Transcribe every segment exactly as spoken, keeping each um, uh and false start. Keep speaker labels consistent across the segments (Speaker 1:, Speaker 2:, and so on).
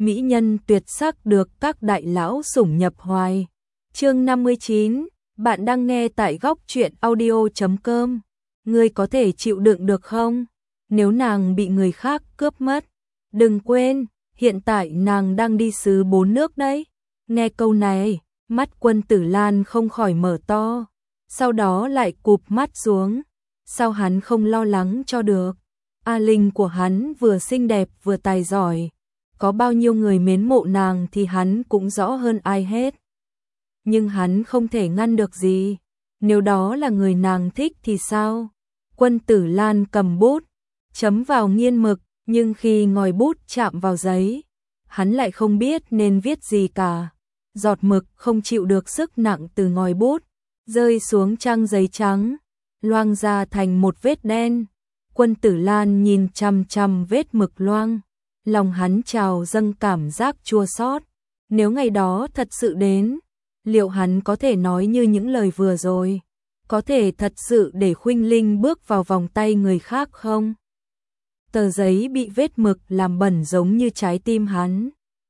Speaker 1: mỹ nhân tuyệt sắc được các đại lão sủng nhập hoài. Chương năm mươi chín, bạn đang nghe tại góc truyện audio chấm com. Ngươi có thể chịu đựng được không? Nếu nàng bị người khác cướp mất, đừng quên, hiện tại nàng đang đi xứ bốn nước đấy. Nghe câu này, mắt Quân Tử Lan không khỏi mở to, sau đó lại cụp mắt xuống. Sao hắn không lo lắng cho được? A Linh của hắn vừa xinh đẹp vừa tài giỏi, có bao nhiêu người mến mộ nàng thì hắn cũng rõ hơn ai hết. Nhưng hắn không thể ngăn được gì, nếu đó là người nàng thích thì sao? Quân Tử Lan cầm bút, chấm vào nghiên mực, nhưng khi ngòi bút chạm vào giấy, hắn lại không biết nên viết gì cả. Giọt mực không chịu được sức nặng từ ngòi bút, rơi xuống trang giấy trắng, loang ra thành một vết đen. Quân Tử Lan nhìn chằm chằm vết mực loang, lòng hắn trào dâng cảm giác chua xót. Nếu ngày đó thật sự đến, liệu hắn có thể nói như những lời vừa rồi? Có thể thật sự để Khuynh Linh bước vào vòng tay người khác không? Tờ giấy bị vết mực làm bẩn giống như trái tim hắn,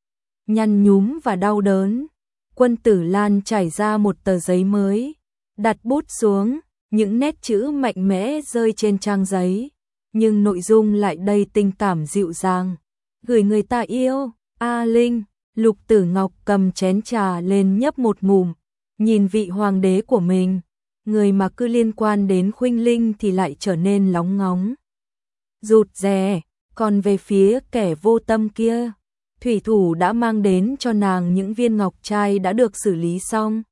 Speaker 1: nhăn nhúm và đau đớn. Quân Tử Lan trải ra một tờ giấy mới, đặt bút xuống, những nét chữ mạnh mẽ rơi trên trang giấy, nhưng nội dung lại đầy tình cảm dịu dàng. Gửi người ta yêu, A Linh. Lục Tử Ngọc cầm chén trà lên nhấp một ngụm, nhìn vị hoàng đế của mình, người mà cứ liên quan đến Khuynh Linh thì lại trở nên lóng ngóng, rụt rè. Còn về phía kẻ vô tâm kia, thủy thủ đã mang đến cho nàng những viên ngọc trai đã được xử lý xong,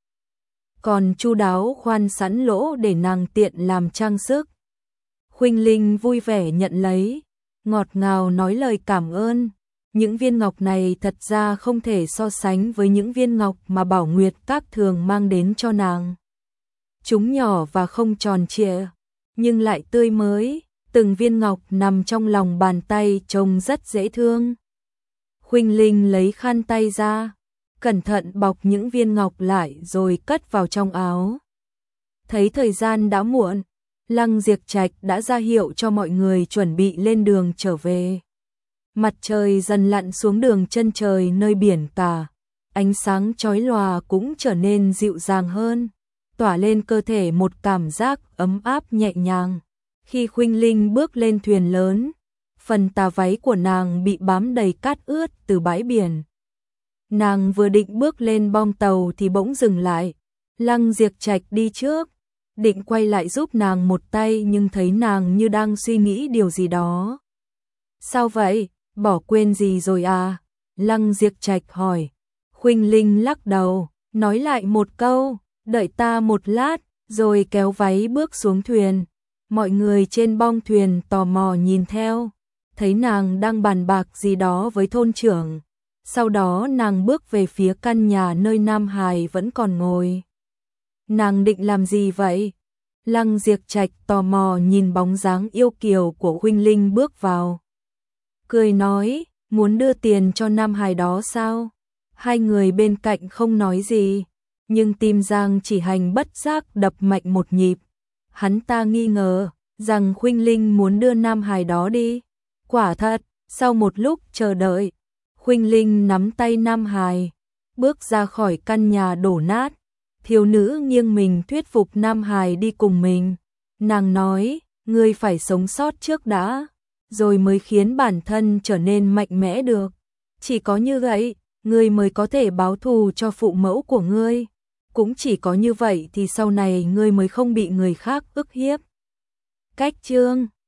Speaker 1: còn chu đáo khoan sẵn lỗ để nàng tiện làm trang sức. Khuynh Linh vui vẻ nhận lấy, ngọt ngào nói lời cảm ơn. Những viên ngọc này thật ra không thể so sánh với những viên ngọc mà Bảo Nguyệt Các thường mang đến cho nàng. Chúng nhỏ và không tròn trịa, nhưng lại tươi mới, từng viên ngọc nằm trong lòng bàn tay trông rất dễ thương. Khuynh Linh lấy khăn tay ra, cẩn thận bọc những viên ngọc lại rồi cất vào trong áo. Thấy thời gian đã muộn, Lăng Diệp Trạch đã ra hiệu cho mọi người chuẩn bị lên đường trở về. Mặt trời dần lặn xuống đường chân trời nơi biển cả, ánh sáng chói lòa cũng trở nên dịu dàng hơn, tỏa lên cơ thể một cảm giác ấm áp nhẹ nhàng. Khi Khuynh Linh bước lên thuyền lớn, phần tà váy của nàng bị bám đầy cát ướt từ bãi biển. Nàng vừa định bước lên bong tàu thì bỗng dừng lại. Lăng Diệp Trạch đi trước, định quay lại giúp nàng một tay nhưng thấy nàng như đang suy nghĩ điều gì đó. Sao vậy? Bỏ quên gì rồi à? Lăng Diệp Trạch hỏi. Khuynh Linh lắc đầu, nói lại một câu, đợi ta một lát, rồi kéo váy bước xuống thuyền. Mọi người trên bong thuyền tò mò nhìn theo, thấy nàng đang bàn bạc gì đó với thôn trưởng. Sau đó nàng bước về phía căn nhà nơi Nam Hải vẫn còn ngồi. Nàng định làm gì vậy? Lăng Diệp Trạch tò mò nhìn bóng dáng yêu kiều của Khuynh Linh bước vào, cười nói, muốn đưa tiền cho Nam Hải đó sao? Hai người bên cạnh không nói gì, nhưng tim Giang Chỉ Hành bất giác đập mạnh một nhịp. Hắn ta nghi ngờ rằng Khuynh Linh muốn đưa Nam Hải đó đi. Quả thật, sau một lúc chờ đợi, Khuynh Linh nắm tay Nam Hải, bước ra khỏi căn nhà đổ nát. Thiếu nữ nghiêng mình thuyết phục Nam Hải đi cùng mình. Nàng nói, ngươi phải sống sót trước đã, rồi mới khiến bản thân trở nên mạnh mẽ được. Chỉ có như vậy, ngươi mới có thể báo thù cho phụ mẫu của ngươi. Cũng chỉ có như vậy thì sau này ngươi mới không bị người khác ức hiếp. Cách chương